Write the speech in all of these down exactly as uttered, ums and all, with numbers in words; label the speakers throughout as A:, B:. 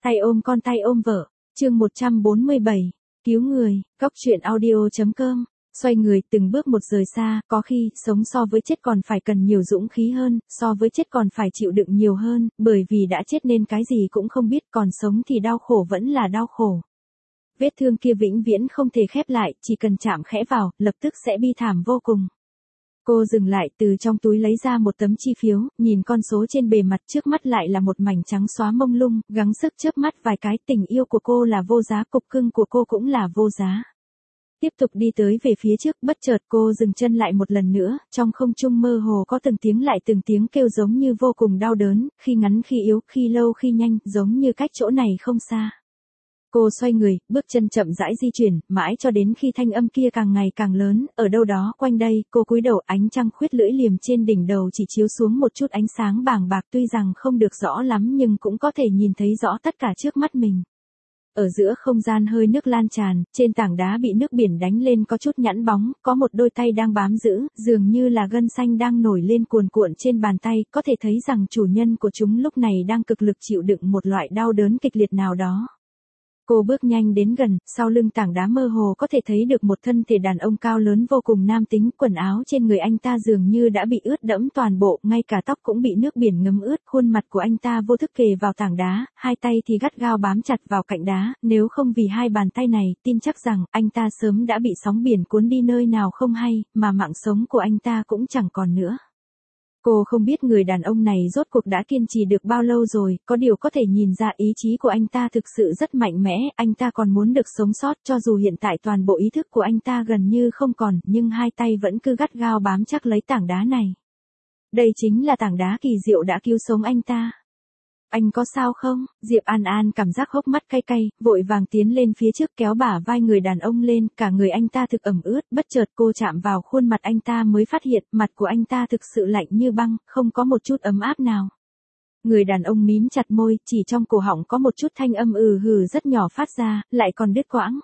A: Tay ôm con tay ôm vợ, chương một trăm bốn mươi bảy, cứu người, góc truyện audio.com, xoay người từng bước một rời xa, có khi, sống so với chết còn phải cần nhiều dũng khí hơn, so với chết còn phải chịu đựng nhiều hơn, bởi vì đã chết nên cái gì cũng không biết, còn sống thì đau khổ vẫn là đau khổ. Vết thương kia vĩnh viễn không thể khép lại, chỉ cần chạm khẽ vào, lập tức sẽ bi thảm vô cùng. Cô dừng lại, từ trong túi lấy ra một tấm chi phiếu, nhìn con số trên bề mặt, trước mắt lại là một mảnh trắng xóa mông lung, gắng sức chớp mắt vài cái, tình yêu của cô là vô giá, cục cưng của cô cũng là vô giá. Tiếp tục đi tới về phía trước, bất chợt cô dừng chân lại một lần nữa, trong không trung mơ hồ có từng tiếng lại từng tiếng kêu giống như vô cùng đau đớn, khi ngắn khi yếu, khi lâu khi nhanh, giống như cách chỗ này không xa. Cô xoay người, bước chân chậm rãi di chuyển, mãi cho đến khi thanh âm kia càng ngày càng lớn, ở đâu đó quanh đây, cô cúi đầu, ánh trăng khuyết lưỡi liềm trên đỉnh đầu chỉ chiếu xuống một chút ánh sáng bàng bạc, tuy rằng không được rõ lắm nhưng cũng có thể nhìn thấy rõ tất cả trước mắt mình. Ở giữa không gian hơi nước lan tràn, trên tảng đá bị nước biển đánh lên có chút nhẵn bóng, có một đôi tay đang bám giữ, dường như là gân xanh đang nổi lên cuồn cuộn trên bàn tay, có thể thấy rằng chủ nhân của chúng lúc này đang cực lực chịu đựng một loại đau đớn kịch liệt nào đó. Cô bước nhanh đến gần, sau lưng tảng đá mơ hồ có thể thấy được một thân thể đàn ông cao lớn vô cùng nam tính, quần áo trên người anh ta dường như đã bị ướt đẫm toàn bộ, ngay cả tóc cũng bị nước biển ngấm ướt, khuôn mặt của anh ta vô thức kề vào tảng đá, hai tay thì gắt gao bám chặt vào cạnh đá, nếu không vì hai bàn tay này, tin chắc rằng anh ta sớm đã bị sóng biển cuốn đi nơi nào không hay, mà mạng sống của anh ta cũng chẳng còn nữa. Cô không biết người đàn ông này rốt cuộc đã kiên trì được bao lâu rồi, có điều có thể nhìn ra ý chí của anh ta thực sự rất mạnh mẽ, anh ta còn muốn được sống sót cho dù hiện tại toàn bộ ý thức của anh ta gần như không còn, nhưng hai tay vẫn cứ gắt gao bám chắc lấy tảng đá này. Đây chính là tảng đá kỳ diệu đã cứu sống anh ta. Anh có sao không? Diệp An An cảm giác hốc mắt cay cay, vội vàng tiến lên phía trước kéo bả vai người đàn ông lên, cả người anh ta thực ẩm ướt, bất chợt cô chạm vào khuôn mặt anh ta mới phát hiện, mặt của anh ta thực sự lạnh như băng, không có một chút ấm áp nào. Người đàn ông mím chặt môi, chỉ trong cổ họng có một chút thanh âm ừ hừ rất nhỏ phát ra, lại còn đứt quãng.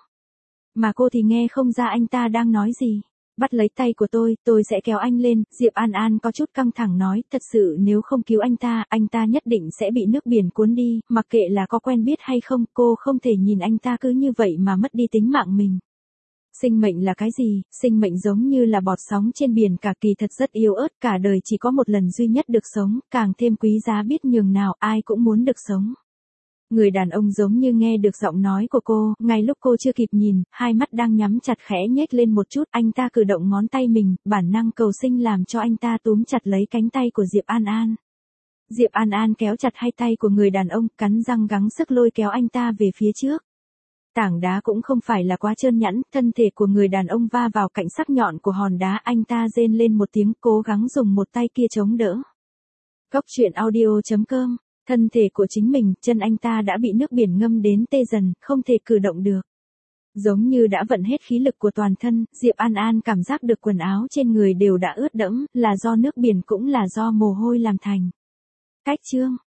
A: Mà cô thì nghe không ra anh ta đang nói gì. Bắt lấy tay của tôi, tôi sẽ kéo anh lên, Diệp An An có chút căng thẳng nói, thật sự nếu không cứu anh ta, anh ta nhất định sẽ bị nước biển cuốn đi, mặc kệ là có quen biết hay không, cô không thể nhìn anh ta cứ như vậy mà mất đi tính mạng mình. Sinh mệnh là cái gì? Sinh mệnh giống như là bọt sóng trên biển, cả kỳ thật rất yếu ớt, cả đời chỉ có một lần duy nhất được sống, càng thêm quý giá biết nhường nào, ai cũng muốn được sống. Người đàn ông giống như nghe được giọng nói của cô, ngay lúc cô chưa kịp nhìn, hai mắt đang nhắm chặt khẽ nhếch lên một chút, anh ta cử động ngón tay mình, bản năng cầu sinh làm cho anh ta túm chặt lấy cánh tay của Diệp An An. Diệp An An kéo chặt hai tay của người đàn ông, cắn răng gắng sức lôi kéo anh ta về phía trước. Tảng đá cũng không phải là quá trơn nhẵn, thân thể của người đàn ông va vào cạnh sắc nhọn của hòn đá, anh ta rên lên một tiếng, cố gắng dùng một tay kia chống đỡ. Góc truyện audio.com. Thân thể của chính mình, chân anh ta đã bị nước biển ngâm đến tê dần, không thể cử động được. Giống như đã vận hết khí lực của toàn thân, Diệp An An cảm giác được quần áo trên người đều đã ướt đẫm, là do nước biển cũng là do mồ hôi làm thành. Cách chương,